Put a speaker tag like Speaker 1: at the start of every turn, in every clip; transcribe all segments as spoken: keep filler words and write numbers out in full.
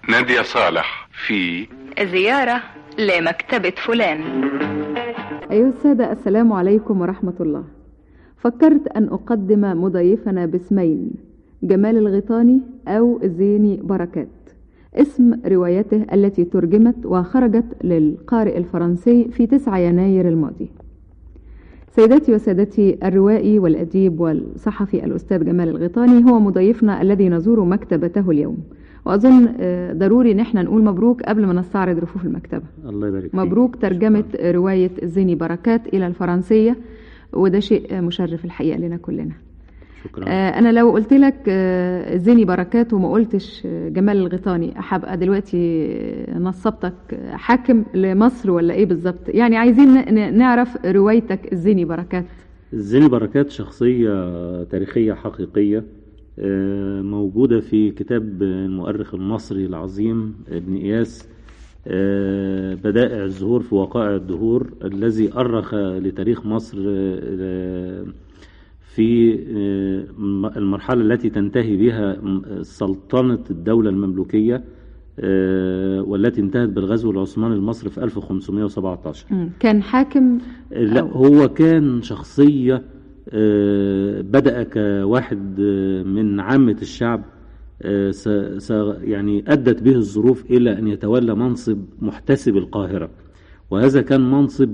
Speaker 1: نادية صالح في
Speaker 2: زيارة لمكتبة فلان.
Speaker 3: أيها السادة، السلام عليكم ورحمة الله. فكرت أن أقدم مضيفنا باسمين، جمال الغيطاني أو زيني بركات، اسم روايته التي ترجمت وخرجت للقارئ الفرنسي في تسعة يناير الماضي. سيداتي وسادتي، الروائي والأديب والصحفي الأستاذ جمال الغيطاني هو مضيفنا الذي نزور مكتبته اليوم، وأظن ضروري نحن نقول مبروك قبل ما نستعرض رفوف المكتبة.
Speaker 4: الله يبارك فيك.
Speaker 3: مبروك ترجمة رواية زيني بركات إلى الفرنسية، وده شيء مشرف الحقيقة لنا كلنا.
Speaker 4: شكرا.
Speaker 3: آه أنا لو قلت لك آه زيني بركات وما قلتش جمال الغيطاني، هبقى دلوقتي نصبتك حاكم لمصر ولا إيه بالظبط؟ يعني عايزين نعرف روايتك زيني بركات.
Speaker 4: زيني بركات شخصية تاريخية حقيقية موجودة في كتاب المؤرخ المصري العظيم ابن إياس، بدائع الزهور في وقائع الدهور، الذي أرخ لتاريخ مصر في المرحلة التي تنتهي بها سلطنة الدولة المملوكية، والتي انتهت بالغزو العثماني المصري في ألف وخمسمائة وسبعة عشر.
Speaker 3: كان حاكم؟
Speaker 4: لا، هو كان شخصية بدأ كواحد من عامة الشعب، يعني أدت به الظروف إلى أن يتولى منصب محتسب القاهرة، وهذا كان منصب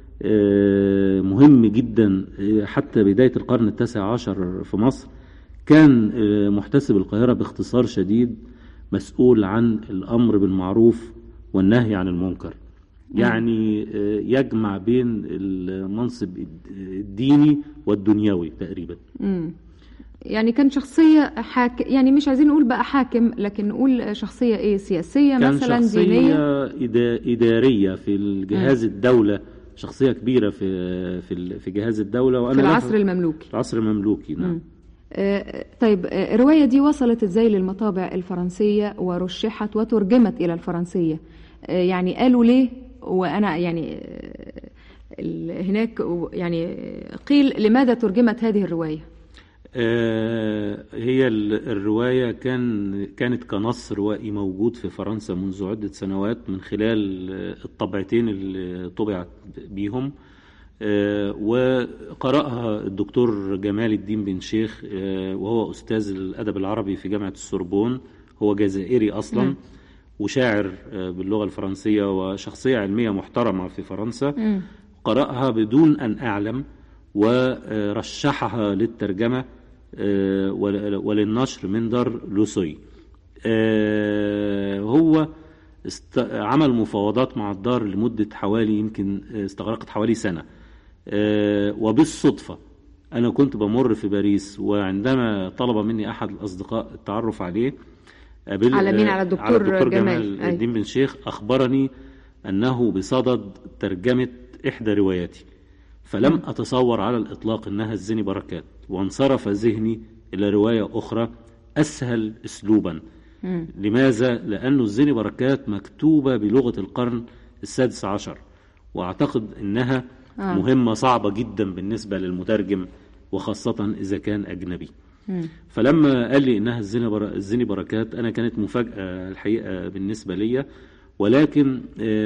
Speaker 4: مهم جدا حتى بداية القرن التاسع عشر في مصر. كان محتسب القاهرة باختصار شديد مسؤول عن الأمر بالمعروف والنهي عن المنكر، يعني يجمع بين المنصب الديني والدنيوي تقريبا.
Speaker 3: مم. يعني كان شخصية حاكم، يعني مش عايزين نقول بقى حاكم، لكن نقول شخصية ايه، سياسية
Speaker 4: كان
Speaker 3: مثلا،
Speaker 4: شخصية
Speaker 3: دينية،
Speaker 4: إدارية في الجهاز مم. الدولة، شخصية كبيرة في في في جهاز الدولة،
Speaker 3: وأنا في العصر المملوكي.
Speaker 4: العصر المملوكي، نعم.
Speaker 3: آه طيب، الرواية دي وصلت ازاي للمطابع الفرنسية ورشحت وترجمت إلى الفرنسية؟ آه يعني قالوا ليه؟ وأنا يعني آه هناك يعني قيل لماذا ترجمت هذه الرواية؟
Speaker 4: آه هي الرواية كان كانت كنص روائي موجود في فرنسا منذ عدة سنوات من خلال الطبعتين اللي طبعت بيهم، آه وقرأها الدكتور جمال الدين بن شيخ، آه وهو أستاذ الأدب العربي في جامعة السوربون، هو جزائري أصلا م. وشاعر آه باللغة الفرنسية وشخصية علمية محترمة في فرنسا. م. قرأها بدون أن أعلم ورشحها للترجمة وللنشر من دار لوسوي. هو عمل مفاوضات مع الدار لمدة حوالي يمكن استغرقت حوالي سنة، وبالصدفة أنا كنت بمر في باريس، وعندما طلب مني أحد الأصدقاء التعرف عليه
Speaker 3: على مين؟ على الدكتور,
Speaker 4: على الدكتور جمال الدين بن شيخ، أخبرني أنه بصدد ترجمة إحدى رواياتي، فلم م. أتصور على الإطلاق أنها الزيني بركات، وانصرف ذهني إلى رواية أخرى أسهل أسلوبا. م. لماذا؟ لأنه الزيني بركات مكتوبة بلغة القرن السادس عشر، وأعتقد أنها آه. مهمة صعبة جدا بالنسبة للمترجم، وخاصة إذا كان أجنبي. م. فلما قال لي إنها الزيني بركات، أنا كانت مفاجأة الحقيقة بالنسبة لي، ولكن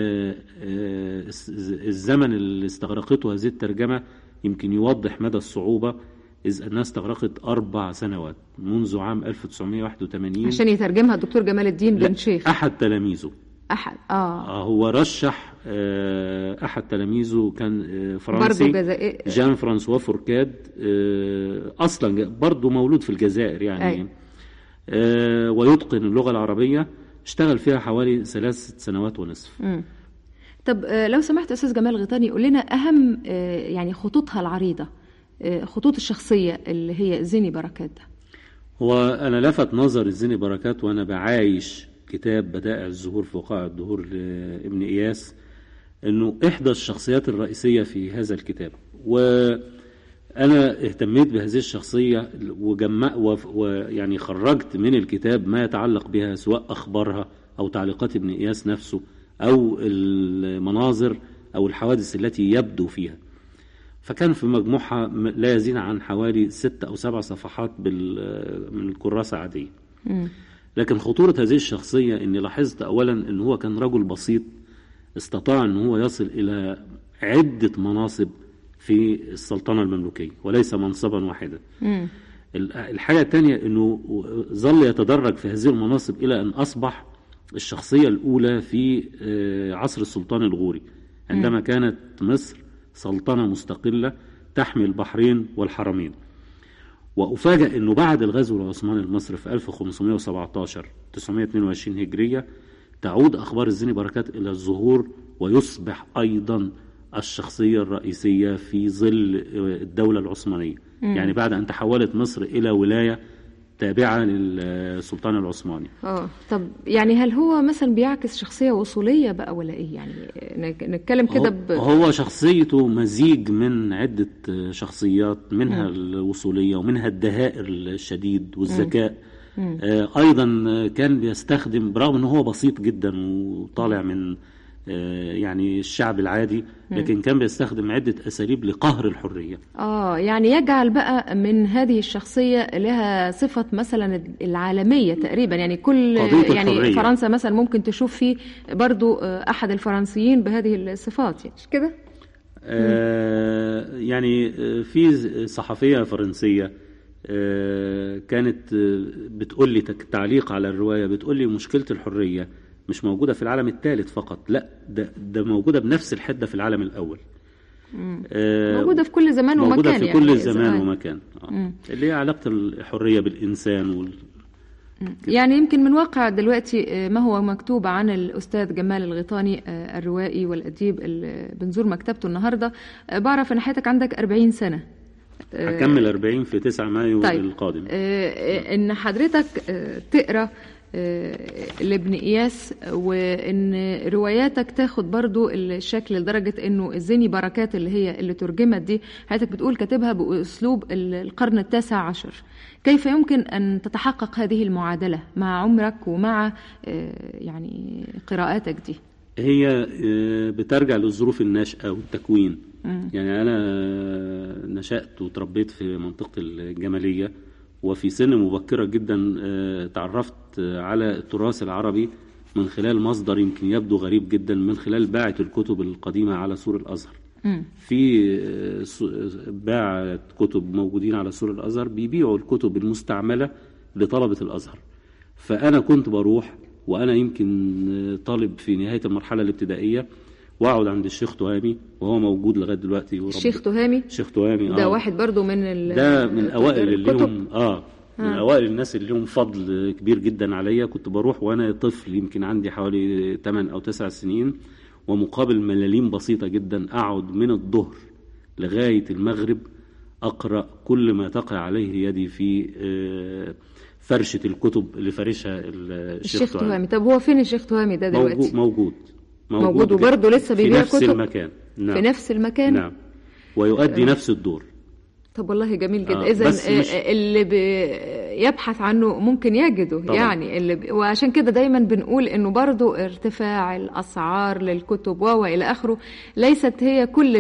Speaker 4: الزمن اللي استغرقته هذه الترجمة يمكن يوضح مدى الصعوبة، إذ أنها استغرقت أربع سنوات منذ عام ألف وتسعمائة وواحد وثمانين
Speaker 3: عشان يترجمها الدكتور جمال الدين بن شيخ.
Speaker 4: أحد تلاميذه
Speaker 3: أحد آه.
Speaker 4: هو رشح أحد تلاميذه كان فرنسي، جان فرانسوا فوركاد، أصلا برضو مولود في الجزائر يعني، أي. ويتقن اللغة العربية، اشتغل فيها حوالي ثلاث سنوات ونصف.
Speaker 3: مم. طب لو سمحت أستاذ جمال الغيطاني، قول لنا أهم يعني خطوطها العريضة، خطوط الشخصية اللي هي زيني بركات ده.
Speaker 4: هو أنا لفت نظر الزيني بركات وأنا بعايش كتاب بدائع الزهور في وقائع الدهور لابن إياس، أنه إحدى الشخصيات الرئيسية في هذا الكتاب، وأنا اهتميت بهذه الشخصية وجمع ويعني خرجت من الكتاب ما يتعلق بها، سواء أخبارها أو تعليقات ابن إياس نفسه أو المناظر أو الحوادث التي يبدو فيها. فكان في مجموعها لا يزيد عن حوالي ست أو سبع صفحات من الكراسة عادية. لكن خطورة هذه الشخصية اني لاحظت اولا ان هو كان رجل بسيط استطاع ان هو يصل الى عدة مناصب في السلطنة المملوكية وليس منصبا واحدا. م. الحاجة الثانية انه ظل يتدرج في هذه المناصب الى ان اصبح الشخصية الاولى في عصر السلطان الغوري عندما م. كانت مصر سلطنة مستقلة تحمي البحرين والحرمين. وأفاجأ أنه بعد الغزو العثماني لمصر في ألف وخمسمائة وسبعة عشر تسعمائة واثنين وعشرين هجرية تعود أخبار الزيني بركات إلى الظهور ويصبح أيضا الشخصية الرئيسية في ظل الدولة العثمانية. مم. يعني بعد أن تحولت مصر إلى ولاية تابعة للسلطان العثماني.
Speaker 3: اه طب يعني هل هو مثلا بيعكس شخصية وصولية بقى ولا ايه؟ يعني نتكلم كده ب...
Speaker 4: هو شخصيته مزيج من عدة شخصيات منها م. الوصولية ومنها الدهائر الشديد والذكاء. م. آه ايضا كان بيستخدم برغم انه هو بسيط جدا وطالع من آه يعني الشعب العادي لكن كان بيستخدم عدة أساليب لقهر الحرية.
Speaker 3: آه يعني يجعل بقى من هذه الشخصية لها صفة مثلا العالمية تقريبا يعني كل يعني الحرية. فرنسا مثلا ممكن تشوف فيه برضو أحد الفرنسيين بهذه الصفات مش كده؟
Speaker 4: آه يعني في صحفية فرنسية آه كانت بتقول لي تعليق على الرواية بتقول لي مشكلة الحرية مش موجودة في العالم الثالث فقط لا ده, ده موجودة بنفس الحدة في العالم الأول.
Speaker 3: آه موجودة في كل زمان ومكان
Speaker 4: موجودة في
Speaker 3: يعني
Speaker 4: كل زمان ومكان آه. اللي هي علاقة الحرية بالإنسان وال...
Speaker 3: يعني يمكن من واقع دلوقتي ما هو مكتوب عن الأستاذ جمال الغيطاني الروائي والأديب اللي بنزور مكتبته النهاردة بعرف أن حياتك عندك أربعين سنة
Speaker 4: هكمل أربعين في تسعة مايو
Speaker 3: طيب.
Speaker 4: القادم.
Speaker 3: آه إن حضرتك تقرأ لابن إياس وإن رواياتك تاخد برضو الشكل لدرجة إنه الزيني بركات اللي هي اللي ترجمت دي حياتك بتقول كاتبها بأسلوب القرن التاسع عشر. كيف يمكن أن تتحقق هذه المعادلة مع عمرك ومع يعني قراءاتك دي؟
Speaker 4: هي بترجع للظروف النشأة والتكوين. م. يعني أنا نشأت وتربيت في منطقة الجمالية وفي سن مبكرة جدا تعرفت على التراث العربي من خلال مصدر يمكن يبدو غريب جدا من خلال باعة الكتب القديمة على سور الأزهر. م. في باعة كتب موجودين على سور الأزهر بيبيعوا الكتب المستعملة لطلبة الأزهر. فأنا كنت بروح وأنا يمكن طالب في نهاية المرحلة الابتدائية واقعد عند الشيخ تهامي وهو موجود لغايه دلوقتي.
Speaker 3: الشيخ تهامي
Speaker 4: الشيخ تهامي
Speaker 3: ده آه. واحد برضو من ال...
Speaker 4: ده من اوائل اللي لهم اه من آه. اوائل الناس اللي لهم فضل كبير جدا عليا. كنت بروح وانا طفل يمكن عندي حوالي ثمانية او تسعة سنين ومقابل ملاليم بسيطه جدا اقعد من الظهر لغايه المغرب اقرا كل ما تقع عليه يدي في آه فرشه الكتب اللي فرشها الشيخ
Speaker 3: تهامي. طب هو فين الشيخ تهامي ده دلوقتي؟
Speaker 4: موجود موجود
Speaker 3: موجود, موجود وبرضه لسه بيبيع كتب
Speaker 4: في نفس المكان. نعم.
Speaker 3: في نفس المكان.
Speaker 4: نعم. ويؤدي آه. نفس الدور.
Speaker 3: طب والله جميل جدا. آه. إذن مش... اللي يبحث عنه ممكن يجده طبعا. يعني اللي ب... وعشان كده دايما بنقول انه برضه ارتفاع الاسعار للكتب والى اخره ليست هي كل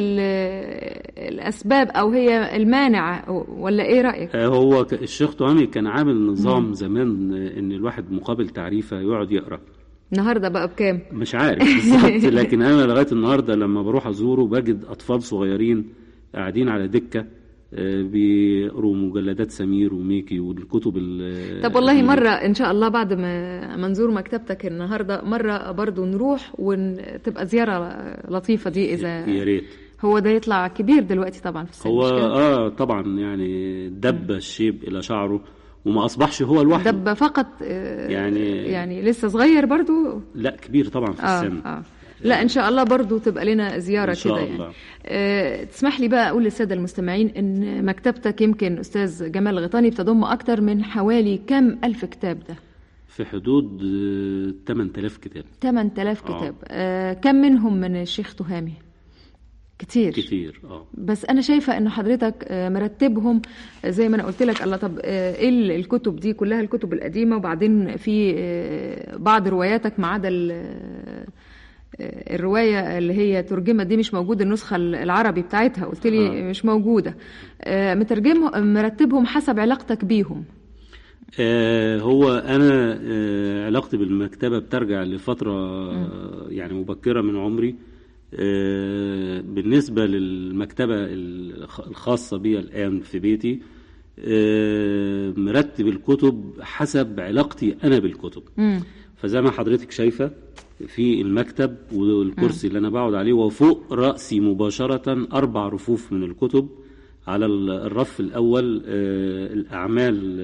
Speaker 3: الاسباب او هي المانع ولا ايه رايك؟
Speaker 4: آه هو الشيخ تهامي كان عامل نظام مم. زمان ان الواحد مقابل تعريفه يقعد يقرا.
Speaker 3: النهارده بقى بكام؟
Speaker 4: مش عارف بالظبط لكن انا لغايه النهارده لما بروح ازوره بجد اطفال صغيرين قاعدين على دكه بيقروا مجلدات سمير وميكي والكتب.
Speaker 3: طب والله مرة إن شاء الله بعد ما منزور مكتبتك النهاردة مرة برضو نروح وتبقى زيارة لطيفة دي إذا
Speaker 4: يا ريت.
Speaker 3: هو ده يطلع كبير دلوقتي طبعا في السن.
Speaker 4: هو آه طبعا يعني دب الشيب إلى شعره وما أصبحش هو لوحده.
Speaker 3: دب فقط آه يعني يعني لسه صغير برضو.
Speaker 4: لا كبير طبعا في
Speaker 3: آه
Speaker 4: السن.
Speaker 3: آه. لا إن شاء الله برضو تبقى لنا زيارة كده يعني. أه تسمح لي بقى أقول للسادة المستمعين إن مكتبتك يمكن أستاذ جمال الغيطاني بتضم أكتر من حوالي كم ألف كتاب ده؟
Speaker 4: في حدود ثمانية آلاف كتاب.
Speaker 3: ثمانية آلاف كتاب. أه كم منهم من الشيخ تهامي؟ كتير
Speaker 4: كتير اه
Speaker 3: بس انا شايفه ان حضرتك مرتبهم زي ما انا قلت لك. الله طب ايه الكتب دي كلها؟ الكتب القديمه وبعدين في بعض رواياتك ما عدا الرواية اللي هي ترجمة دي مش موجودة النسخة العربي بتاعتها قلت لي آه. مش موجودة. مترجمهم مرتبهم حسب علاقتك بيهم.
Speaker 4: آه هو أنا آه علاقتي بالمكتبة بترجع لفترة م. يعني مبكرة من عمري. بالنسبة للمكتبة الخاصة بي الآن في بيتي، مرتب الكتب حسب علاقتي أنا بالكتب. م. فزي ما حضرتك شايفة في المكتب والكرسي م. اللي أنا بقعد عليه، وفوق رأسي مباشرة أربع رفوف من الكتب. على الرف الأول الأعمال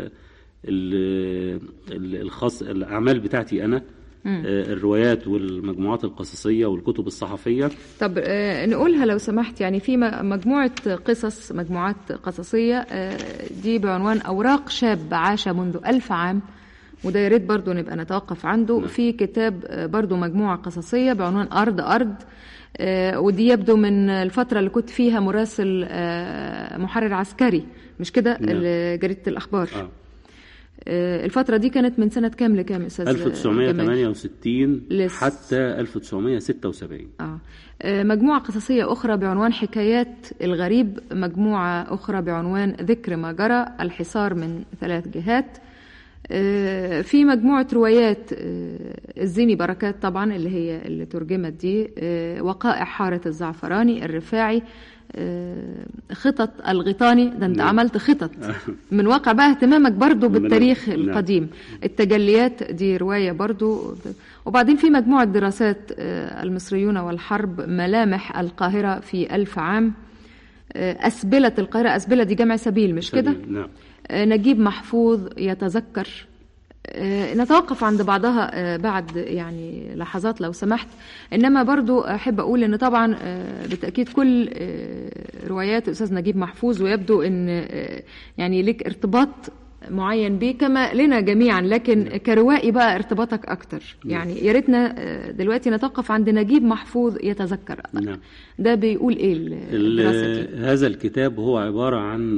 Speaker 4: الخاص الأعمال بتاعتي أنا، مم. الروايات والمجموعات القصصية والكتب الصحفية.
Speaker 3: طب نقولها لو سمحت، يعني في مجموعة قصص، مجموعات قصصية دي بعنوان أوراق شاب عاش منذ ألف عام، وده يا ريت برضو نبقى نتوقف عنده. نعم. في كتاب برضو مجموعة قصصية بعنوان أرض أرض، ودي يبدو من الفترة اللي كنت فيها مراسل محرر عسكري، مش كده؟ نعم. جريدة الأخبار. آه. الفترة دي كانت من سنة كام لكام أستاذ؟
Speaker 4: ألف وتسعمائة وثمانية وستين لس... حتى ألف وتسعمائة وستة وسبعين.
Speaker 3: آه. مجموعة قصصية أخرى بعنوان حكايات الغريب، مجموعة أخرى بعنوان ذكر ما جرى، الحصار من ثلاث جهات. في مجموعة روايات الزيني بركات طبعا اللي هي اللي ترجمت دي، وقائع حارة الزعفراني، الرفاعي، خطط الغيطاني. ده انت عملت خطط من واقع بقى اهتمامك برضو بالتاريخ القديم. التجليات دي رواية برضو. وبعدين في مجموعة دراسات المصريون والحرب، ملامح القاهرة في ألف عام، أسبلة القاهرة، أسبلة دي جمع سبيل مش كده؟
Speaker 4: نعم.
Speaker 3: نجيب محفوظ يتذكر. نتوقف عند بعضها بعد يعني لحظات لو سمحت. إنما برضو أحب أقول أن طبعا بالتأكيد كل روايات أستاذ نجيب محفوظ، ويبدو أن يعني لك ارتباط معين به كما لنا جميعا، لكن كروائي بقى ارتباطك أكتر. يعني يا ريتنا دلوقتي نتوقف عند نجيب محفوظ يتذكر.
Speaker 4: نعم.
Speaker 3: ده بيقول إيه الدراسة دي؟
Speaker 4: هذا الكتاب هو عبارة عن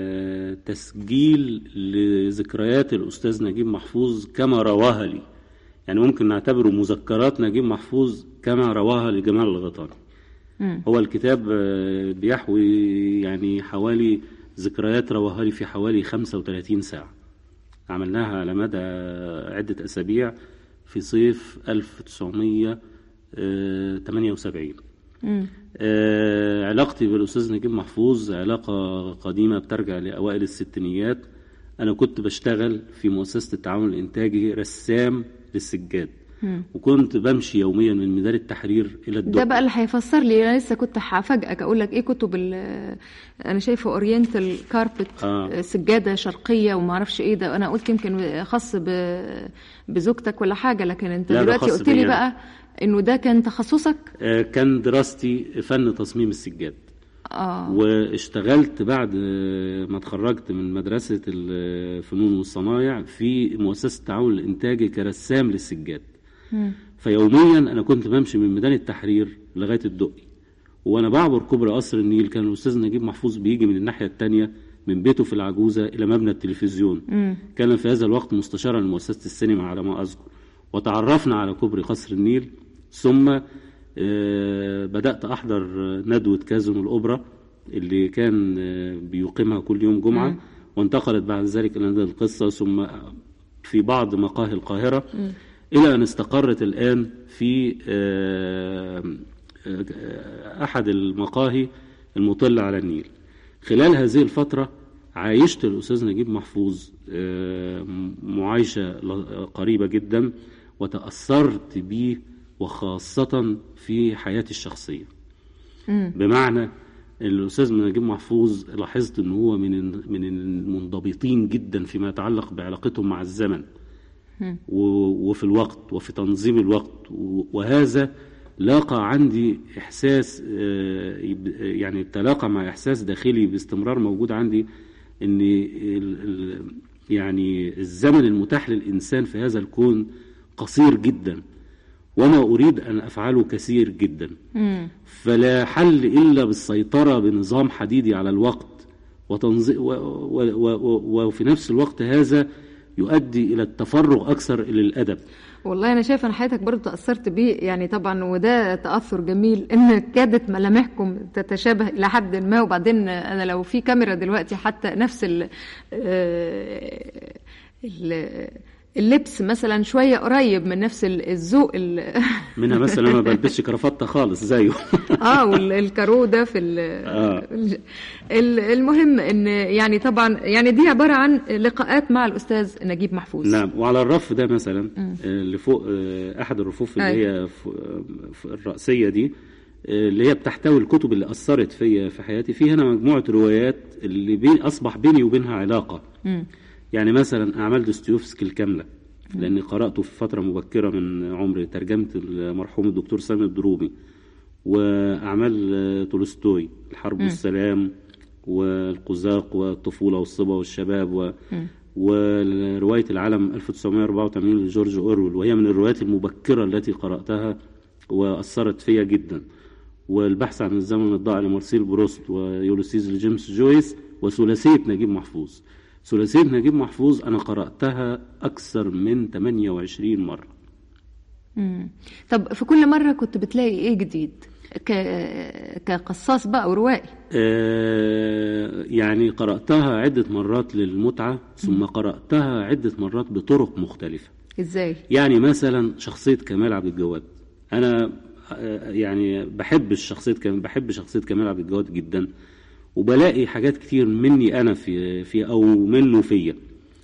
Speaker 4: تسجيل لذكريات الأستاذ نجيب محفوظ كما رواها لي. يعني ممكن نعتبره مذكرات نجيب محفوظ كما رواها لجمال الغيطاني. هو الكتاب بيحوي يعني حوالي ذكريات رواها لي في حوالي خمسة وثلاثين ساعة، عملناها على مدى عدة أسابيع في صيف ألف وتسعمائة وثمانية وسبعين. آه علاقتي بالأستاذ نجيب محفوظ علاقة قديمة بترجع لأوائل الستينيات. أنا كنت بشتغل في مؤسسة التعاون الإنتاجي رسام للسجاد، مم. وكنت بمشي يوميا من ميدان التحرير الى الدق.
Speaker 3: ده بقى اللي هيفسر لي. انا لسه كنت هفاجئك اقول لك ايه كتب انا شايفه اورينتال كاربت، آه. سجاده شرقيه وما اعرفش ايه ده. انا قلت يمكن خاص بزوجتك ولا حاجه، لكن انت دلوقتي قلت لي بقى انه ده كان تخصصك.
Speaker 4: آه كان دراستي فن تصميم السجاد.
Speaker 3: آه.
Speaker 4: واشتغلت بعد ما اتخرجت من مدرسة الفنون والصنايع في مؤسسة التعاون الإنتاجي كرسام للسجاد. م. فيوميا أنا كنت بمشي من ميدان التحرير لغاية الدقي، وأنا بعبر كوبري قصر النيل كان الأستاذ نجيب محفوظ بيجي من الناحية التانية من بيته في العجوزة إلى مبنى التلفزيون. م. كان في هذا الوقت مستشارا لمؤسسة السينما على ما أذكر، وتعرفنا على كوبري قصر النيل. ثم آه بدأت أحضر ندوة كازون الأوبرا اللي كان آه بيقيمها كل يوم جمعة، م. وانتقلت بعد ذلك إلى نادي القصة، ثم في بعض مقاهي القاهرة، م. إلى أن استقرت الآن في آه آه أحد المقاهي المطلة على النيل. خلال هذه الفترة عايشت الأستاذ نجيب محفوظ آه معايشة قريبة جدا، وتأثرت به وخاصة في حياتي الشخصية. مم. بمعنى الأستاذ نجيب محفوظ لاحظت أنه هو من من المنضبطين جدا فيما يتعلق بعلاقتهم مع الزمن، مم. وفي الوقت وفي تنظيم الوقت، وهذا لاقى عندي إحساس يعني تلاقى مع إحساس داخلي باستمرار موجود عندي أن يعني الزمن المتاح للإنسان في هذا الكون قصير جدا، وما أريد أن أفعله كثير جدا. مم. فلا حل إلا بالسيطرة بنظام حديدي على الوقت وتنظي و و و وفي نفس الوقت هذا يؤدي إلى التفرغ أكثر إلى الأدب.
Speaker 3: والله أنا شايفة أن حياتك برضو تأثرت بيه يعني طبعا، وده تأثر جميل إن كادت ملامحكم تتشابه إلى حد ما. وبعدين أنا لو في كاميرا دلوقتي حتى نفس ال ال اللبس مثلا شوية قريب من نفس الذوق
Speaker 4: منها مثلا أنا ما بلبسش كرافتة خالص زيه.
Speaker 3: اه والكارو ده في
Speaker 4: آه.
Speaker 3: المهم ان يعني طبعا يعني دي عبارة عن لقاءات مع الأستاذ نجيب محفوظ.
Speaker 4: نعم. وعلى الرف ده مثلا اللي فوق أحد الرفوف اللي هي الرأسية دي اللي هي بتحتوي الكتب اللي أثرت فيا في حياتي، في هنا مجموعة روايات اللي بي أصبح بيني وبينها علاقة. م. يعني مثلا أعمال دوستويفسكي الكاملة لأني قرأته في فترة مبكرة من عمري، ترجمت المرحوم الدكتور سامي الدرومي، وأعمال تولستوي الحرب م. والسلام والقزاق والطفولة والصبا والشباب و... ورواية العالم ألف وتسعمائة وأربعة وثمانين لجورج أورويل، وهي من الروايات المبكرة التي قرأتها وأثرت فيا جدا، والبحث عن الزمن الضائع لمارسيل بروست ويوليسيز لجيمس جويس، وثلاثية نجيب محفوظ. ثلاثية نجيب محفوظ أنا قرأتها أكثر من ثمانية وعشرين مرة.
Speaker 3: مم. طب في كل مرة كنت بتلاقي إيه جديد ك... كقصاص بقى وروائي؟
Speaker 4: آه يعني قرأتها عدة مرات للمتعة، ثم مم. قرأتها عدة مرات بطرق مختلفة.
Speaker 3: إزاي؟
Speaker 4: يعني مثلا شخصية كمال عبد الجواد، أنا يعني بحب الشخصية كمال بحب شخصية كمال عبد الجواد جدا، وبلاقي حاجات كتير مني أنا في في أو منه فيا.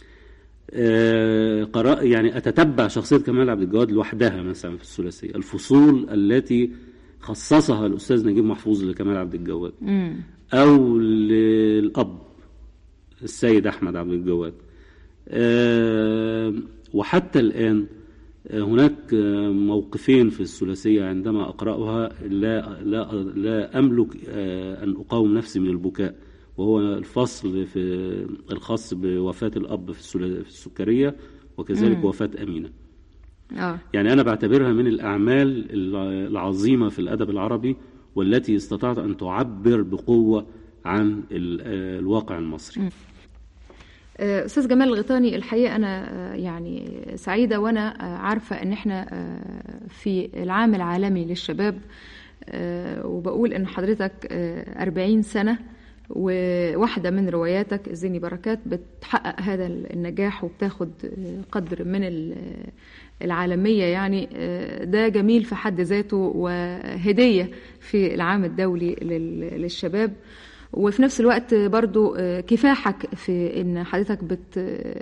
Speaker 4: آه قراء يعني أتتبع شخصية كمال عبد الجواد لوحدها مثلا في الثلاثية، الفصول التي خصصها الأستاذ نجيب محفوظ لكمال عبد الجواد م. أو للأب السيد أحمد عبد الجواد. آه وحتى الآن هناك موقفين في الثلاثية عندما أقرأها لا, لا, لا أملك أن أقاوم نفسي من البكاء، وهو الفصل في الخاص بوفاة الأب في السكرية، وكذلك مم. وفاة أمينة. آه. يعني أنا بعتبرها من الأعمال العظيمة في الأدب العربي، والتي استطاعت أن تعبر بقوة عن الواقع المصري. مم.
Speaker 3: أستاذ جمال الغيطاني، الحقيقة أنا يعني سعيدة وأنا عارفة أن احنا في العام العالمي للشباب، وبقول أن حضرتك أربعين سنة وواحدة من رواياتك الزيني بركات بتحقق هذا النجاح وبتاخد قدر من العالمية، يعني ده جميل في حد ذاته وهدية في العام الدولي للشباب. وفي نفس الوقت برضو كفاحك في ان حضرتك بت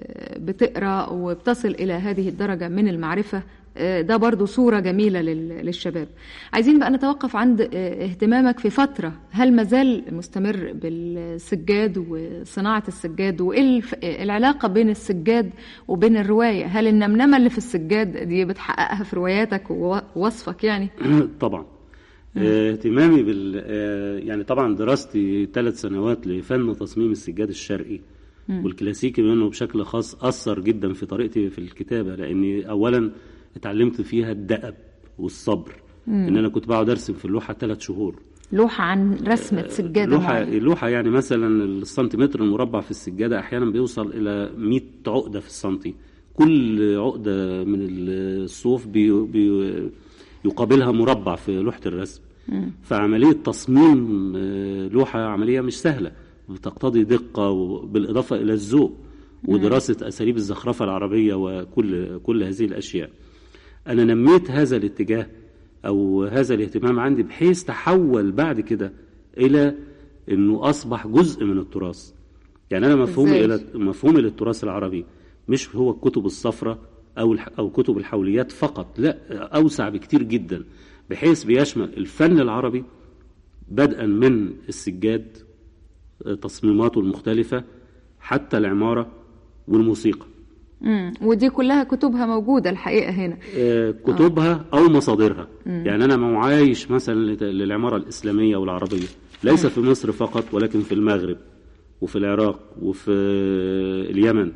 Speaker 3: بتقرأ وبتصل الى هذه الدرجة من المعرفة، ده برضو صورة جميلة للشباب. عايزين بقى نتوقف عند اهتمامك في فترة، هل مازال مستمر بالسجاد وصناعة السجاد، وايه العلاقة بين السجاد وبين الرواية؟ هل النمنمة اللي في السجاد دي بتحققها في رواياتك ووصفك يعني؟
Speaker 4: طبعا اهتمامي بال يعني طبعا دراستي ثلاث سنوات لفن تصميم السجاد الشرقي م. والكلاسيكي، منه بشكل خاص أثر جدا في طريقتي في الكتابة، لأني أولا اتعلمت فيها الدأب والصبر. م. إن أنا كنت بقعد أرسم في اللوحة ثلاث شهور،
Speaker 3: لوحة عن رسمة سجادة.
Speaker 4: لوحة لوحة يعني مثلا السنتيمتر المربع في السجادة أحيانا بيوصل إلى مئة عقدة في السنتي، كل عقدة من الصوف بي بي يقابلها مربع في لوحة الرسم. م. فعملية تصميم لوحة عملية مش سهلة، بتقتضي دقة بالإضافة إلى الذوق ودراسة أساليب الزخرفة العربية وكل كل هذه الأشياء. أنا نميت هذا الاتجاه أو هذا الاهتمام عندي، بحيث تحول بعد كده إلى إنه أصبح جزء من التراث. يعني أنا مفهومي إلى مفهومي للتراث العربي مش هو الكتب الصفراء أو أو كتب الحوليات فقط، لا، أوسع بكتير جدا، بحيث بيشمل الفن العربي بدءا من السجاد تصميماته المختلفة حتى العمارة والموسيقى.
Speaker 3: امم ودي كلها كتبها موجودة الحقيقة هنا.
Speaker 4: آه كتبها آه. أو مصادرها. مم. يعني أنا معايش مثلا للعمارة الإسلامية والعربية، ليس مم. في مصر فقط، ولكن في المغرب وفي العراق وفي اليمن،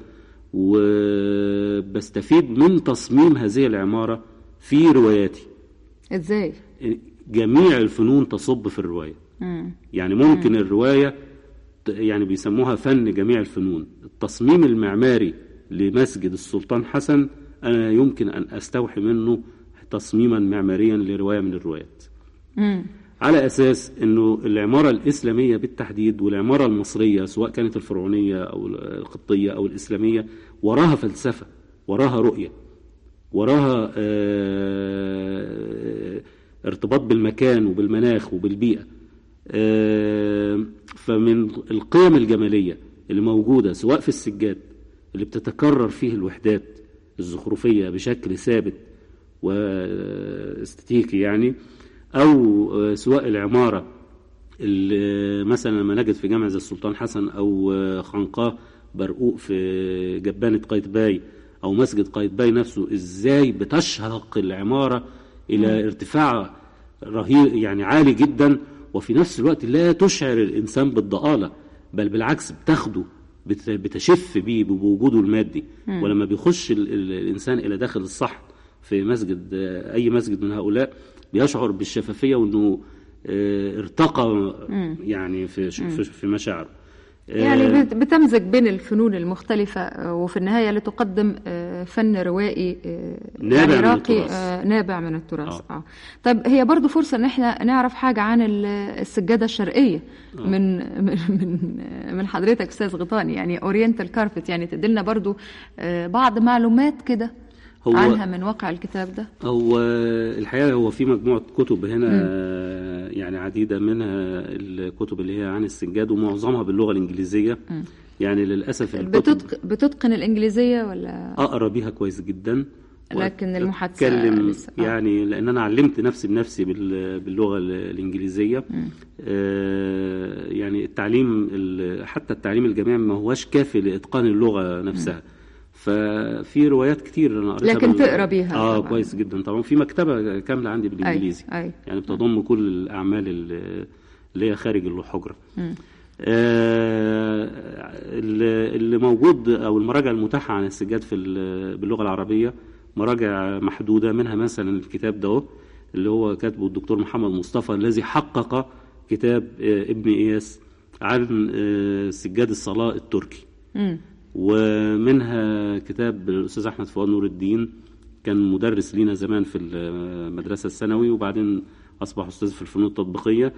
Speaker 4: وبستفيد من تصميم هذه العمارة في رواياتي.
Speaker 3: ازاي؟
Speaker 4: جميع الفنون تصب في الرواية. مم. يعني ممكن مم. الرواية يعني بيسموها فن جميع الفنون. التصميم المعماري لمسجد السلطان حسن أنا يمكن أن أستوحي منه تصميما معماريا لرواية من الروايات. مم. على أساس أنه العمارة الإسلامية بالتحديد والعمارة المصرية سواء كانت الفرعونية أو القبطية أو الإسلامية وراها فلسفة وراها رؤية، وراها آه ارتباط بالمكان وبالمناخ وبالبيئة. آه فمن القيم الجمالية اللي موجودة سواء في السجاد اللي بتتكرر فيه الوحدات الزخرفية بشكل ثابت واستاتيكي يعني، أو سواء العمارة اللي مثلا لما نجد في جامع زي السلطان حسن أو خنقاه برقوق في جبانة قايتباي أو مسجد قايتباي نفسه، إزاي بتشهق العمارة إلى ارتفاع رهيب يعني عالي جدا، وفي نفس الوقت لا تشعر الإنسان بالضآلة، بل بالعكس بتاخده بتشف بيه بوجوده المادي. م. ولما بيخش ال ال الإنسان إلى داخل الصحن في مسجد أي مسجد من هؤلاء بيشعر بالشفافية وأنه اه ارتقى م. يعني في, في, في مشاعره.
Speaker 3: يعني بتمزج بين الفنون المختلفة وفي النهاية لتقدم فن روائي
Speaker 4: نابع
Speaker 3: يعني
Speaker 4: من
Speaker 3: راقي
Speaker 4: التراث.
Speaker 3: نابع من التراث.
Speaker 4: آه.
Speaker 3: آه. طيب هي برضو فرصة ان احنا نعرف حاجة عن السجادة الشرقية آه. من من من حضرتك أستاذ غيطاني، يعني اورينتال كاربت، يعني تدلنا برضو بعض معلومات كده عنها من واقع الكتاب ده.
Speaker 4: هو الحقيقة هو في مجموعة كتب هنا م. يعني عديدة منها الكتب اللي هي عن السجاد ومعظمها باللغة الإنجليزية. م. يعني للأسف
Speaker 3: بتتق... بتتقن الإنجليزية ولا؟
Speaker 4: أقرأ بيها كويس جدا،
Speaker 3: لكن المحادثة
Speaker 4: أتكلم يعني لأن أنا علمت نفسي بنفسي باللغة الإنجليزية. آه يعني التعليم حتى التعليم الجامعي ما هوش كافي لإتقان اللغة نفسها. م. ففي روايات كتير انا قريتها،
Speaker 3: لكن تقرا بيها
Speaker 4: اه
Speaker 3: طبعا.
Speaker 4: كويس جدا طبعا. في مكتبه كامله عندي بالانجليزي.
Speaker 3: أي. أي.
Speaker 4: يعني بتضم كل الاعمال اللي هي خارج الحجره. آه اللي موجود او المراجع المتاحه عن السجاد في باللغه العربيه مراجع محدوده، منها مثلا الكتاب ده اللي هو كاتبه الدكتور محمد مصطفى الذي حقق كتاب آه ابن إياس عن آه سجاد الصلاه التركي. م. ومنها كتاب الأستاذ أحمد فؤاد نور الدين، كان مدرس لينا زمان في المدرسة الثانوي وبعدين أصبح أستاذ في الفنون التطبيقية.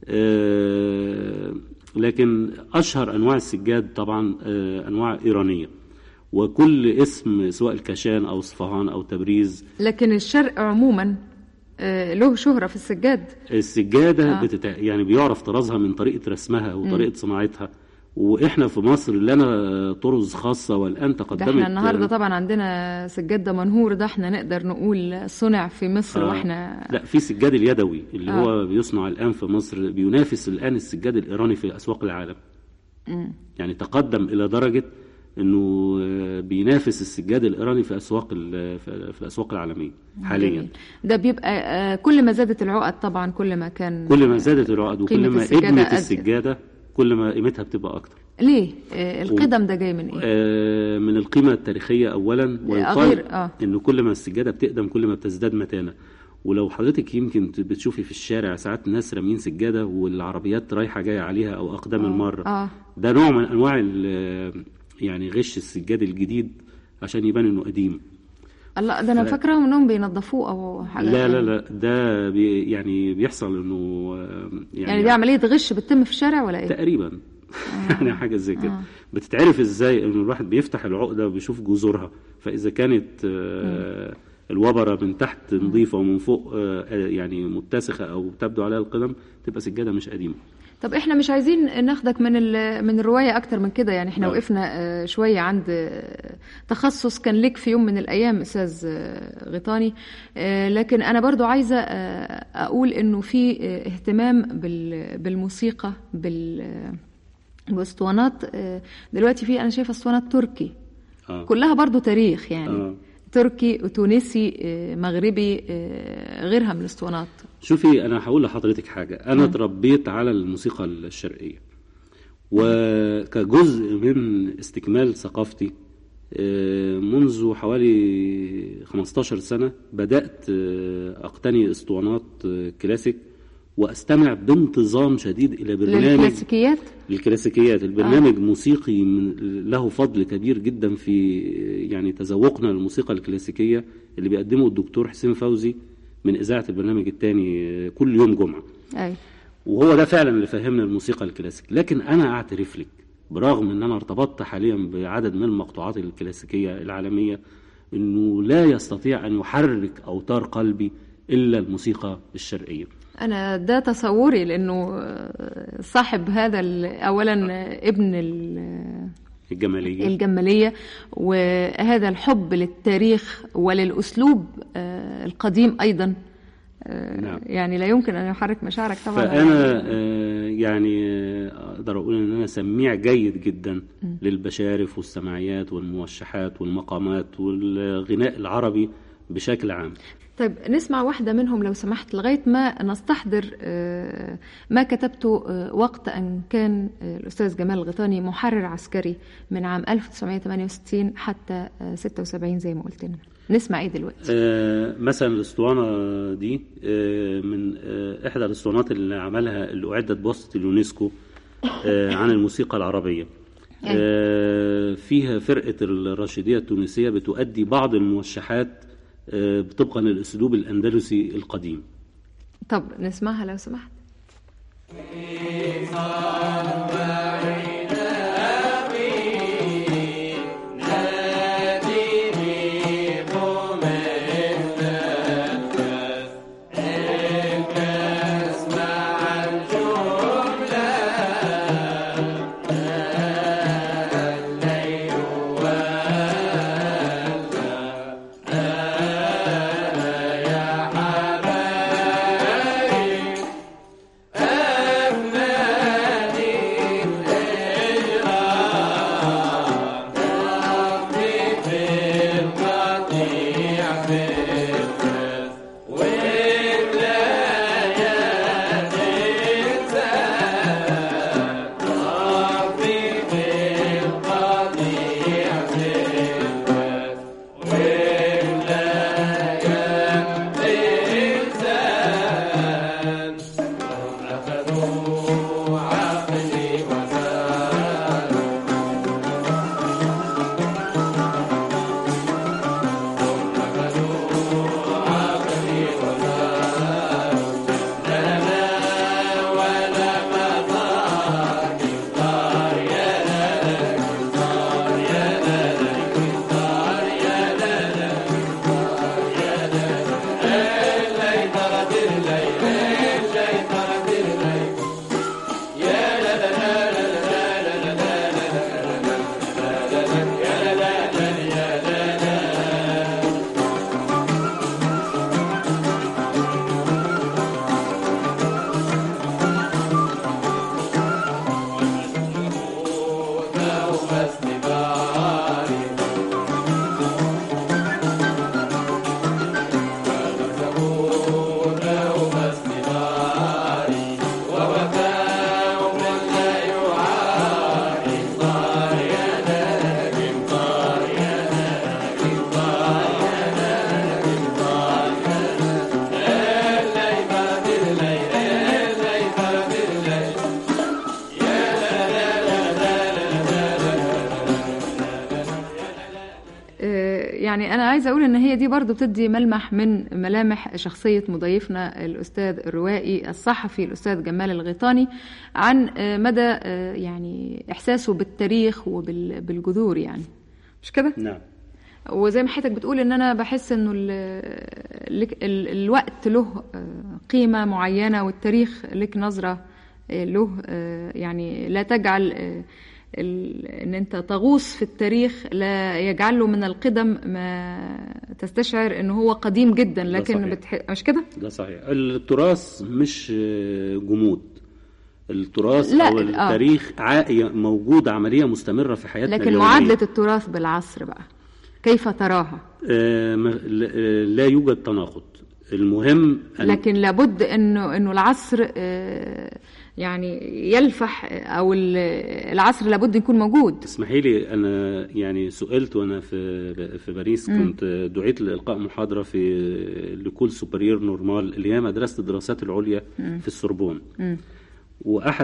Speaker 4: لكن أشهر أنواع السجاد طبعا أنواع إيرانية، وكل اسم سواء الكاشان أو صفهان أو تبريز.
Speaker 3: لكن الشرق عموما له شهرة في السجاد.
Speaker 4: السجادة آه. بتتع... يعني بيعرف طرازها من طريقة رسمها وطريقة م. صناعتها، واحنا في مصر لنا طرز خاصه والان تقدمت.
Speaker 3: احنا النهارده طبعا عندنا سجاد دمنهور، ده احنا نقدر نقول صنع في مصر. آه واحنا
Speaker 4: لا في سجاد اليدوي اللي آه. هو بيصنع الان في مصر بينافس الان السجاد الايراني في اسواق العالم. م. يعني تقدم الى درجه انه بينافس السجاد الايراني في اسواق في الاسواق العالميه حاليا.
Speaker 3: ده بيبقى كل ما زادت العقد طبعا كل ما كان
Speaker 4: كل ما زادت العقد وكل ما ادمت السجاده كل ما قيمتها بتبقى اكتر.
Speaker 3: ليه آه القدم ده جاي من ايه؟
Speaker 4: آه من القيمه التاريخيه اولا، ويقال آه. ان كل ما السجاده بتقدم كل ما بتزداد متانه. ولو حضرتك يمكن بتشوفي في الشارع ساعات ناس رامين سجاده والعربيات رايحه جايه عليها او اقدام آه. المره آه. ده نوع من انواع يعني غش السجاد الجديد عشان يبان انه قديم.
Speaker 3: الله، ده انا ف... فاكرهم انهم بينظفوه او حاجه.
Speaker 4: لا لا لا ده بي يعني بيحصل انه
Speaker 3: يعني, يعني دي عمليه غش بتتم في الشارع ولا ايه؟
Speaker 4: تقريبا. آه. يعني حاجه زي كده. آه. بتتعرف ازاي؟ انه الواحد بيفتح العقده وبيشوف جذورها، فاذا كانت آه الوبره من تحت نظيفه ومن فوق آه يعني متسخه او تبدو عليها القدم تبقى سجاده مش قديمه.
Speaker 3: طب احنا مش عايزين ناخدك من من الروايه اكتر من كده، يعني احنا أه. وقفنا شويه عند تخصص كان لك في يوم من الايام استاذ غيطاني، لكن انا برضو عايزه اقول انه في اهتمام بالموسيقى بالاسطوانات دلوقتي. في انا شايفه اسطوانات تركي أه. كلها برضو تاريخ يعني أه. تركي وتونسي مغربي غيرها من الاسطوانات.
Speaker 4: شوفي انا هقول لحضرتك حاجه، انا اتربيت على الموسيقى الشرقيه وكجزء من استكمال ثقافتي منذ حوالي خمستاشر سنه بدات اقتني اسطوانات كلاسيك واستمع بانتظام شديد الى برنامج
Speaker 3: للكلاسيكيات
Speaker 4: للكلاسيكيات البرنامج آه. موسيقي من له فضل كبير جدا في يعني تذوقنا للموسيقى الكلاسيكيه اللي بيقدمه الدكتور حسين فوزي من اذاعه البرنامج الثاني كل يوم جمعه.
Speaker 3: أي.
Speaker 4: وهو ده فعلا اللي فهمنا الموسيقى الكلاسيك. لكن انا اعترف لك برغم ان انا ارتبطت حاليا بعدد من المقطوعات الكلاسيكيه العالميه إنه لا يستطيع أن يحرك أوتار قلبي إلا الموسيقى الشرقية.
Speaker 3: أنا ده تصوري، لأنه صاحب هذا أولا ابن
Speaker 4: الجمالية
Speaker 3: الجمالية وهذا الحب للتاريخ وللأسلوب القديم أيضا. نعم. يعني لا يمكن أن يحرك مشاعرك طبعا.
Speaker 4: فأنا يعني أقدر أقول أن أنا سميع جيد جدا م. للبشارف والسماعيات والموشحات والمقامات والغناء العربي بشكل عام.
Speaker 3: طيب نسمع واحدة منهم لو سمحت، لغاية ما نستحضر ما كتبته وقت أن كان الأستاذ جمال الغيطاني محرر عسكري من عام ألف وتسعمائة وثمانية وستين حتى ستة وسبعين زي ما قلت لنا. نسمع إيه دلوقتي؟
Speaker 4: آه مثلا الأسطوانة دي آه من آه إحدى الأسطوانات اللي عملها اللي أعدت بواسطة اليونسكو آه عن الموسيقى العربية. آه فيها فرقة الراشدية التونسية بتؤدي بعض الموشحات طبقا للأسلوب الأندلسي القديم.
Speaker 3: طب نسمعها لو سمحت. يعني أنا عايزة أقول إن هي دي برضو بتدي ملمح من ملامح شخصية مضيفنا الأستاذ الروائي الصحفي الأستاذ جمال الغيطاني عن مدى يعني إحساسه بالتاريخ وبالجذور، يعني مش كده؟
Speaker 4: نعم.
Speaker 3: وزي ما حضرتك بتقول إن أنا بحس إنه ال ال الوقت له قيمة معينة والتاريخ لك نظرة له، يعني لا تجعل ان انت تغوص في التاريخ لا يجعله من القدم ما تستشعر انه هو قديم جدا، لكن بتح... مش كده؟
Speaker 4: ده صحيح. التراث مش جمود، التراث او التاريخ آه. موجود، عملية مستمرة في حياتنا
Speaker 3: لكن اليومية. معادلة التراث بالعصر بقى كيف تراها؟
Speaker 4: آه لا يوجد تناقض، المهم
Speaker 3: أن... لكن لابد انه انه العصر آه يعني يلفح، او العصر لابد يكون موجود.
Speaker 4: اسمحي لي، انا يعني سئلت وانا في في باريس، م. كنت دعيت لإلقاء محاضره في لكول سوبريور نورمال اللي هي مدرسه الدراسات العليا م. في السوربون، م. واحد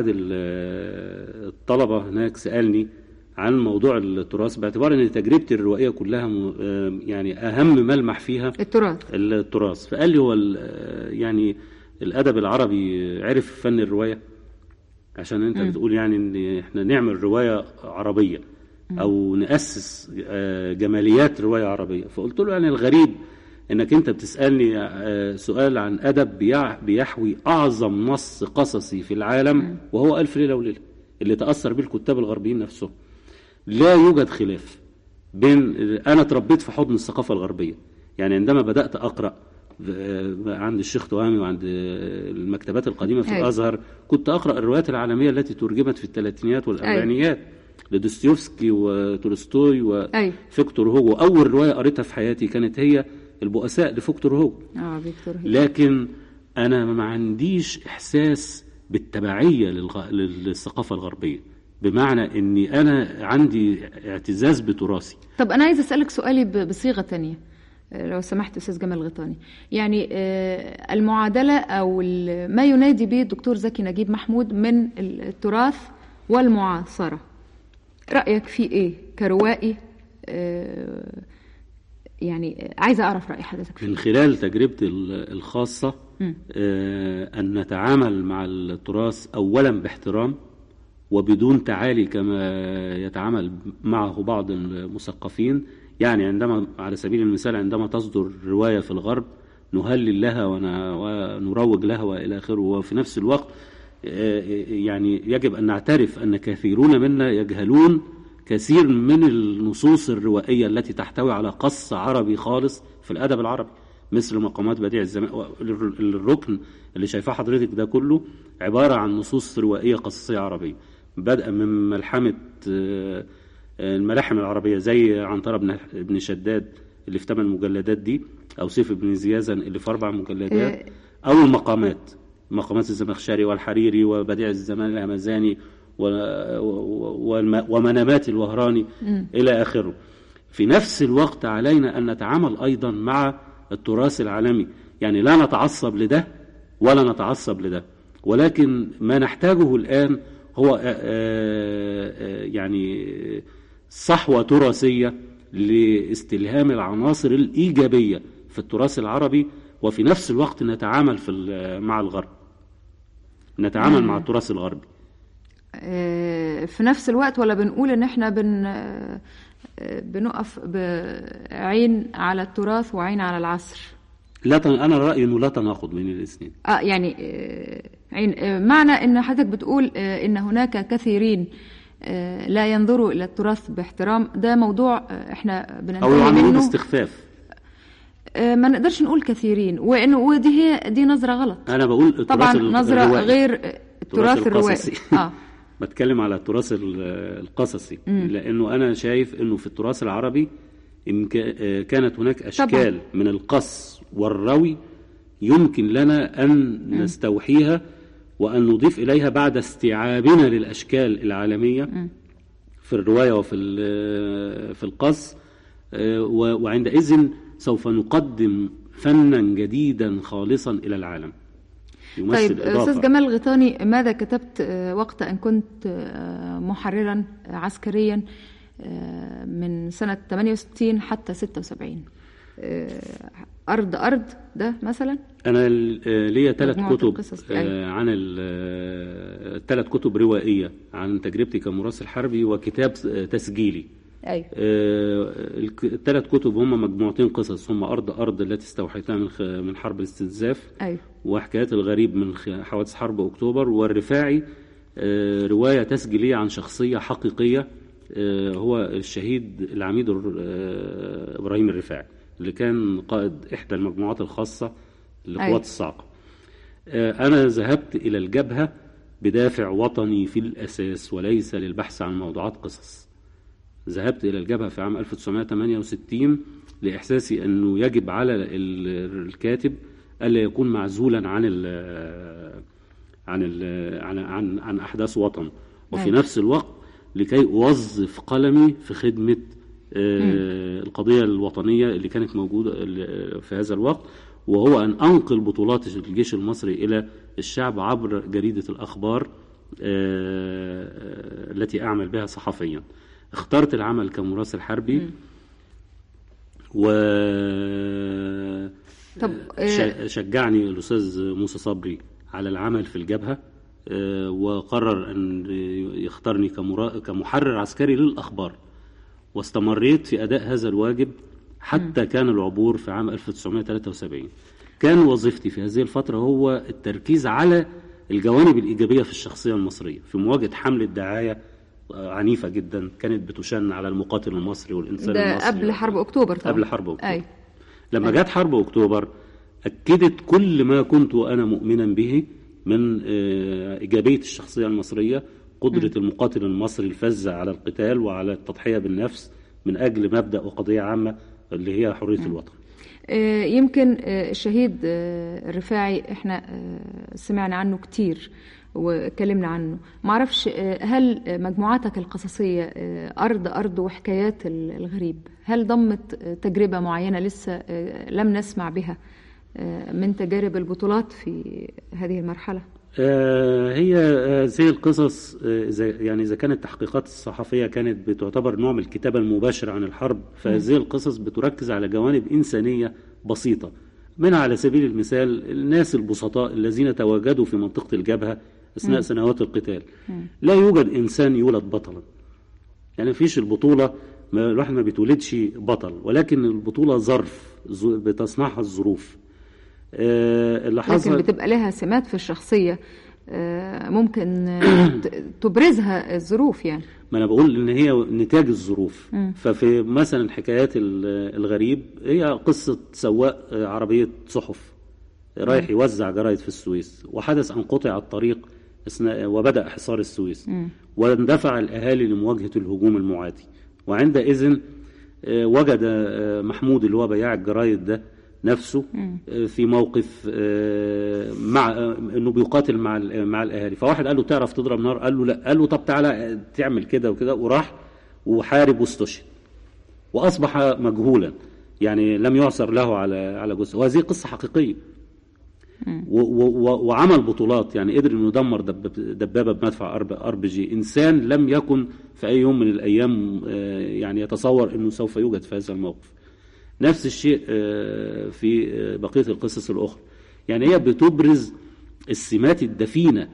Speaker 4: الطلبه هناك سالني عن موضوع التراث، باعتبار ان تجربتي الروائيه كلها يعني اهم ملمح فيها
Speaker 3: التراث
Speaker 4: التراث فقال لي هو يعني الادب العربي عرف فن الروايه؟ عشان انت م. بتقول يعني ان احنا نعمل روايه عربيه، أو نأسس جماليات رواية عربية. فقلت له يعني الغريب انك انت بتسألني سؤال عن أدب بيحوي أعظم نص قصصي في العالم وهو ألف ليلة وليلة اللي تأثر به الكتاب الغربيين نفسهم. لا يوجد خلاف بين، أنا تربيت في حضن الثقافة الغربية، يعني عندما بدأت أقرأ عند الشيخ توامي وعند المكتبات القديمة في الأزهر كنت أقرأ الروايات العالمية التي ترجمت في الثلاثينيات والأربعينيات لدوستويفسكي وتولستوي وفيكتور هوغو. أول رواية قريتها في حياتي كانت هي البؤساء لفيكتور هوغو. آه لكن أنا ما عنديش إحساس بالتبعية للغ... للثقافة الغربية، بمعنى أني أنا عندي اعتزاز بتراثي.
Speaker 3: طب أنا عايز أسألك سؤالي بصيغة تانية لو سمحت أستاذ جمال الغيطاني. يعني المعادلة أو ما ينادي به الدكتور زكي نجيب محمود من التراث والمعاصرة، رأيك فيه إيه كروائي؟ يعني عايزة أعرف رأي حضرتك فيه.
Speaker 4: من خلال تجربتي الخاصة أن نتعامل مع التراث أولا باحترام وبدون تعالي كما يتعامل معه بعض المثقفين. يعني عندما على سبيل المثال عندما تصدر رواية في الغرب نهلل لها ونروج لها وإلى آخره، وفي نفس الوقت يعني يجب أن نعترف أن كثيرون منا يجهلون كثير من النصوص الروائية التي تحتوي على قص عربي خالص في الأدب العربي، مثل مقامات بديع الزمان. الركن اللي شايفاه حضرتك ده كله عبارة عن نصوص روائية قصصية عربية، بدءا من ملحمة الملاحم العربية زي عنترة بن شداد اللي في ثمان مجلدات دي، أو سيف بن زيازن اللي في أربع مجلدات، أو المقامات مقامات الزمخشري والحريري وبديع الزمان الهمزاني ومنامات الوهراني إلى آخره. في نفس الوقت علينا أن نتعامل أيضا مع التراث العالمي، يعني لا نتعصب لده ولا نتعصب لده، ولكن ما نحتاجه الآن هو يعني صحوة تراثية لاستلهام العناصر الإيجابية في التراث العربي، وفي نفس الوقت نتعامل في مع الغرب، نتعامل مع التراث الغربي
Speaker 3: في نفس الوقت، ولا بنقول ان احنا بن بنقف بعين على التراث وعين على العصر؟
Speaker 4: لا ت... انا رايي انه لا تناقض بين الاثنين.
Speaker 3: اه يعني آه عين آه معنى ان حضرتك بتقول آه ان هناك كثيرين آه لا ينظروا الى التراث باحترام، ده موضوع آه احنا بننتهي منه
Speaker 4: باستخفاف.
Speaker 3: آه ما نقدرش نقول كثيرين، وانه ودي هي دي نظره غلط.
Speaker 4: انا بقول التراث
Speaker 3: طبعا نظره
Speaker 4: الروائي.
Speaker 3: غير التراث الروائي.
Speaker 4: اه بتكلم على التراث القصصي، لانه انا شايف انه في التراث العربي إن كانت هناك أشكال طبعا من القص والروي يمكن لنا أن م. نستوحيها وأن نضيف إليها بعد استيعابنا للأشكال العالمية م. في الرواية وفي في القص، وعندئذ سوف نقدم فنا جديدا خالصا إلى العالم.
Speaker 3: طيب أستاذ جمال الغيطاني، ماذا كتبت وقت أن كنت محررا عسكريا من سنة ثمانية وستين حتى ستة وسبعين؟ أرض أرض ده مثلا؟
Speaker 4: أنا ليا ثلاث كتب عن الثلاث كتب روائية عن تجربتي كمراسل حربي وكتاب تسجيلي. أيوة. الثلاث كتب هم مجموعتين قصص، هم أرض أرض التي استوحيتها من من حرب الاستنزاف، أيوة. وحكايات الغريب من حوادث حرب أكتوبر، والرفاعي رواية تسجيلية عن شخصية حقيقية هو الشهيد العميد إبراهيم الرفاعي اللي كان قائد إحدى المجموعات الخاصة لقوات أيوة. الصاعقة. أنا ذهبت إلى الجبهة بدافع وطني في الأساس وليس للبحث عن موضوعات قصص. ذهبت إلى الجبهة في عام ألف وتسعمائة وثمانية وستين لإحساسي أنه يجب على الكاتب ألا يكون معزولا عن ال عن ال عن عن, عن أحداث وطن، وفي أيوة. نفس الوقت لكي أوظف قلمي في خدمة القضية الوطنية اللي كانت موجودة في هذا الوقت، وهو أن أنقل بطولات الجيش المصري إلى الشعب عبر جريدة الأخبار التي أعمل بها صحفيا. اخترت العمل كمراسل حربي م. و طب شجعني الأستاذ موسى صبري على العمل في الجبهة، وقرر أن يختارني كمحرر عسكري للأخبار واستمريت في أداء هذا الواجب حتى م. كان العبور في عام ألف وتسعمائة وثلاثة وسبعين. كان وظيفتي في هذه الفترة هو التركيز على الجوانب الإيجابية في الشخصية المصرية في مواجهة حملة دعاية عنيفة جدا كانت بتشن على المقاتل المصري والإنسان
Speaker 3: ده
Speaker 4: المصري.
Speaker 3: قبل حرب أكتوبر طبعا.
Speaker 4: قبل حرب أكتوبر.
Speaker 3: أي.
Speaker 4: لما جت حرب أكتوبر أكدت كل ما كنت أنا مؤمنا به من إيجابية الشخصية المصرية، قدرة م. المقاتل المصري الفذة على القتال وعلى التضحية بالنفس من أجل مبدأ وقضية عامة اللي هي حرية م. الوطن.
Speaker 3: يمكن الشهيد الرفاعي احنا سمعنا عنه كتير واتكلمنا عنه، معرفش هل مجموعاتك القصصية أرض أرض وحكايات الغريب هل ضمت تجربة معينة لسه لم نسمع بها من تجارب البطولات في هذه المرحلة؟
Speaker 4: هي زي القصص يعني إذا كانت التحقيقات الصحفية كانت بتعتبر نوع من الكتابة المباشرة عن الحرب، فهذه القصص بتركز على جوانب إنسانية بسيطة، منها على سبيل المثال الناس البسطاء الذين تواجدوا في منطقة الجبهة أثناء م. سنوات القتال. م. لا يوجد إنسان يولد بطلا، يعني فيش البطولة ما الواحد ما بيتولدش بطل، ولكن البطولة ظرف بتصنعها الظروف.
Speaker 3: آه اللي حصل لكن بتبقى لها سمات في الشخصية آه ممكن تبرزها الظروف يعني.
Speaker 4: ما أنا بقول إن هي نتاج الظروف. م. ففي مثلا حكايات الغريب هي قصة سواق عربية صحف رايح يوزع جرايد في السويس، وحدث أن قطع الطريق أثناء وبدأ حصار السويس، م. واندفع الأهالي لمواجهة الهجوم المعادي، وعندئذ وجد محمود اللي هو بياع الجرايد ده نفسه في موقف مع انه بيقاتل مع مع الاهالي. فواحد قال له تعرف تضرب نار؟ قال له لا. قال له طب تعالى تعمل كده وكده، وراح وحارب واستشهد واصبح مجهولا، يعني لم يعثر له على على جثه. وهذه قصه حقيقيه. وعمل بطولات، يعني قدر انه يدمر دبابه بمدفع ار بي جي. انسان لم يكن في اي يوم من الايام يعني يتصور انه سوف يوجد في هذا الموقف. نفس الشيء في بقيه القصص الاخرى، يعني هي بتبرز السمات الدفينه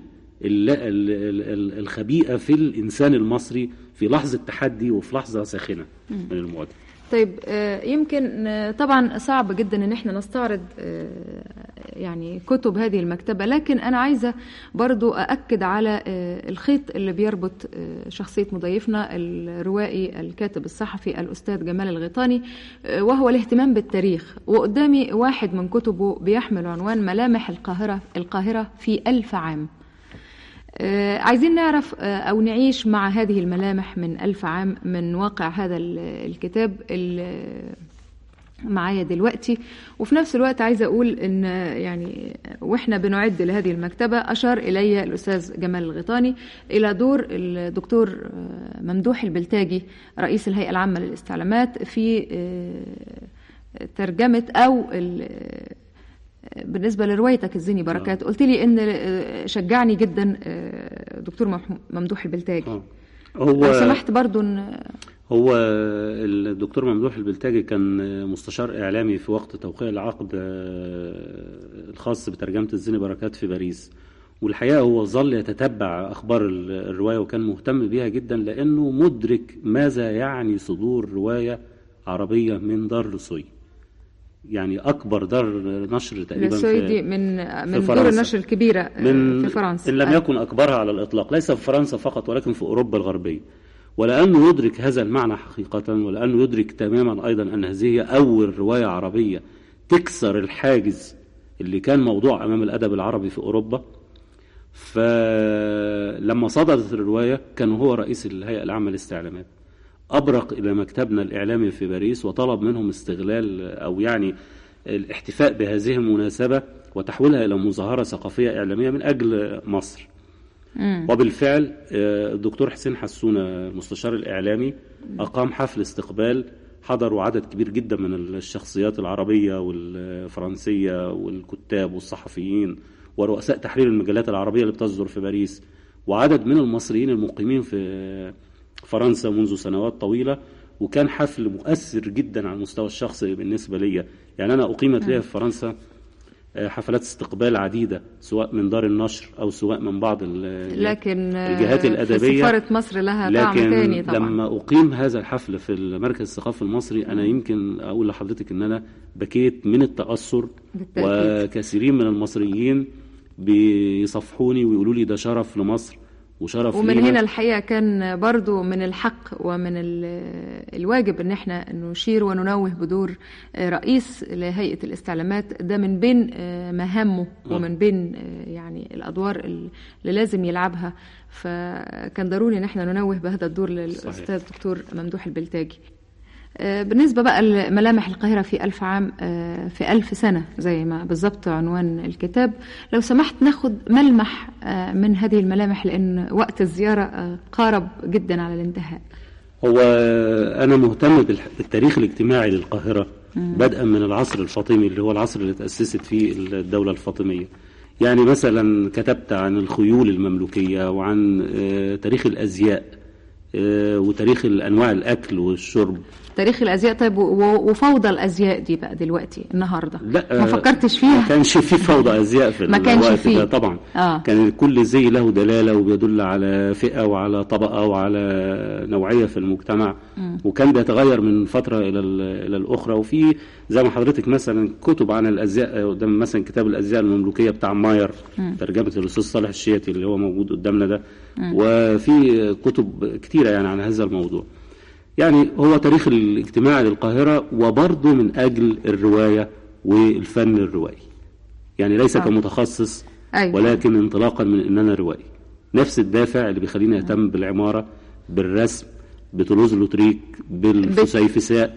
Speaker 4: الخبيئه في الانسان المصري في لحظه تحدي وفي لحظه ساخنه من المواجهه.
Speaker 3: طيب يمكن طبعا صعب جدا ان احنا نستعرض يعني كتب هذه المكتبة، لكن انا عايزة برضو أأكد على الخيط اللي بيربط شخصية مضيفنا الروائي الكاتب الصحفي الأستاذ جمال الغيطاني، وهو الاهتمام بالتاريخ. وقدامي واحد من كتبه بيحمل عنوان ملامح القاهرة القاهرة في ألف عام. آه عايزين نعرف آه أو نعيش مع هذه الملامح من ألف عام من واقع هذا الكتاب اللي معايا دلوقتي. وفي نفس الوقت عايزة أقول إن يعني وإحنا بنعد لهذه المكتبة أشار إلي الأستاذ جمال الغيطاني إلى دور الدكتور ممدوح البلتاجي رئيس الهيئة العامة للاستعلامات في آه ترجمة أو بالنسبة لروايتك الزيني بركات. قلت لي ان شجعني جدا دكتور ممدوح البلتاجي. هو سمحت برضو ان
Speaker 4: هو الدكتور ممدوح البلتاجي كان مستشار اعلامي في وقت توقيع العقد الخاص بترجمة الزيني بركات في باريس، والحقيقة هو ظل يتتبع اخبار الرواية وكان مهتم بها جدا، لانه مدرك ماذا يعني صدور رواية عربية من دار لوسوي، يعني أكبر دار نشر تقريبا
Speaker 3: في من من دور النشر الكبيرة
Speaker 4: من
Speaker 3: في فرنسا،
Speaker 4: إن لم يكن أكبرها على الإطلاق، ليس في فرنسا فقط ولكن في أوروبا الغربية. ولأنه يدرك هذا المعنى حقيقة، ولأنه يدرك تماما أيضا أن هذه هي أول رواية عربية تكسر الحاجز اللي كان موضوع أمام الأدب العربي في أوروبا، فلما صدرت الرواية كان هو رئيس الهيئة العامة للاستعلامات، أبرق إلى مكتبنا الإعلامي في باريس وطلب منهم استغلال أو يعني الاحتفاء بهذه المناسبة وتحويلها إلى مظاهرة ثقافية إعلامية من أجل مصر. مم. وبالفعل الدكتور حسين حسونة المستشار الإعلامي أقام حفل استقبال، حضروا عدد كبير جدا من الشخصيات العربية والفرنسية والكتاب والصحفيين ورؤساء تحرير المجلات العربية اللي بتصدر في باريس، وعدد من المصريين المقيمين في فرنسا منذ سنوات طويلة. وكان حفل مؤثر جدا على المستوى الشخصي بالنسبة لي، يعني أنا أقيمت لي في فرنسا حفلات استقبال عديدة سواء من دار النشر أو سواء من بعض
Speaker 3: لكن
Speaker 4: الجهات الأدبية.
Speaker 3: سفارة مصر لها طعم تاني طبعا.
Speaker 4: لما أقيم هذا الحفل في المركز الثقافي المصري أنا يمكن أقول لحضرتك أن أنا بكيت من التأثر بالتأكيد. وكثيرين من المصريين بيصفحوني ويقولوا لي ده شرف لمصر وشرف
Speaker 3: ومن
Speaker 4: لينا.
Speaker 3: هنا الحقيقة كان برضو من الحق ومن الواجب ان احنا نشير وننوه بدور رئيس لهيئة الاستعلامات، ده من بين مهامه ومن بين يعني الادوار اللي لازم يلعبها، فكان ضروري ان احنا ننوه بهذا الدور للاستاذ دكتور ممدوح البلتاجي. بالنسبة بقى لملامح القاهرة في ألف عام في ألف سنة زي ما بالضبط عنوان الكتاب، لو سمحت ناخد ملمح من هذه الملامح لأن وقت الزيارة قارب جدا على الانتهاء.
Speaker 4: هو أنا مهتم بالتاريخ الاجتماعي للقاهرة بدءا من العصر الفاطمي اللي هو العصر اللي تأسست فيه الدولة الفاطمية. يعني مثلا كتبت عن الخيول المملوكية وعن تاريخ الأزياء وتاريخ الأنواع الأكل والشرب.
Speaker 3: تاريخ الأزياء. طيب وفوضى الأزياء دي بقى دلوقتي النهاردة
Speaker 4: لا
Speaker 3: ما فكرتش فيها؟
Speaker 4: ما كانش فيه فوضى أزياء في
Speaker 3: ما كانش
Speaker 4: الوقت
Speaker 3: فيه.
Speaker 4: ده طبعا.
Speaker 3: آه.
Speaker 4: كان كل زي له دلالة وبيدل على فئة وعلى طبقة وعلى نوعية في المجتمع. م. وكان بيتغير من فترة إلى إلى الأخرى. وفي زي ما حضرتك مثلا كتب عن الأزياء قدام مثلا كتاب الأزياء المملوكية بتاع ماير م. ترجمة الأستاذ صالح الشياتي اللي هو موجود قدامنا ده. م. وفي كتب كتيرة يعني عن هذا الموضوع. يعني هو تاريخ الاجتماعي للقاهرة وبرضه من أجل الرواية والفن الروائي، يعني ليس آه. كمتخصص. أيوة. ولكن انطلاقا من أن أنا روائي، نفس الدافع اللي بيخليني أهتم بالعمارة بالرسم بطولوز لوتريك بالفسيفساء.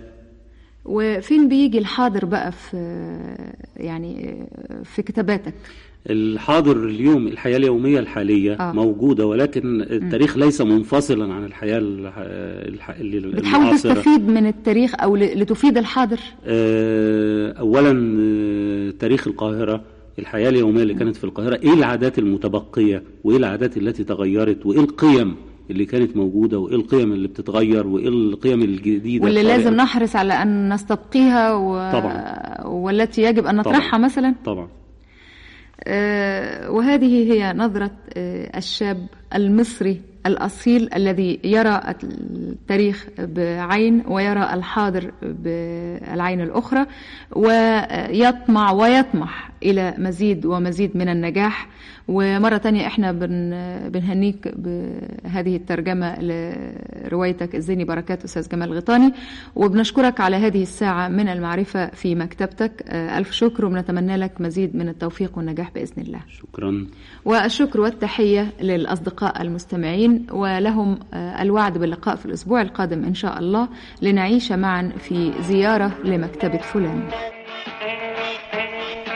Speaker 3: وفين بيجي الحاضر بقى في يعني في كتاباتك؟
Speaker 4: الحاضر اليوم الحياة اليومية الحالية آه. موجودة، ولكن التاريخ م. ليس منفصلا عن الحياة المعاصرة.
Speaker 3: بتحاول تستفيد من التاريخ أو لتفيد الحاضر؟
Speaker 4: أولا تاريخ القاهرة، الحياة اليومية اللي كانت في القاهرة، إيه العادات المتبقية وإيه العادات التي تغيرت وإيه القيم اللي كانت موجودة وإيه القيم اللي بتتغير وإيه القيم الجديدة
Speaker 3: واللي لازم نحرص على أن نستبقيها و...
Speaker 4: طبعا.
Speaker 3: والتي يجب أن نطرحها
Speaker 4: طبعا.
Speaker 3: مثلا.
Speaker 4: طبعا.
Speaker 3: آه وهذه هي نظرة آه الشاب المصري الأصيل الذي يرى التاريخ بعين ويرى الحاضر بالعين الأخرى ويطمع ويطمح إلى مزيد ومزيد من النجاح. ومرة تانية احنا بنهنيك بهذه الترجمة لروايتك الزيني بركات أستاذ جمال غيطاني، وبنشكرك على هذه الساعة من المعرفة في مكتبتك. ألف شكر ونتمنى لك مزيد من التوفيق والنجاح بإذن الله.
Speaker 4: شكرا.
Speaker 3: والشكر والتحية للأصدقاء المستمعين، ولهم الوعد باللقاء في الأسبوع القادم إن شاء الله لنعيش معا في زيارة لمكتبة فلان.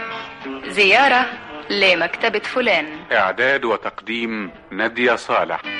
Speaker 2: زيارة لمكتبة فلان.
Speaker 1: إعداد وتقديم نادية صالح.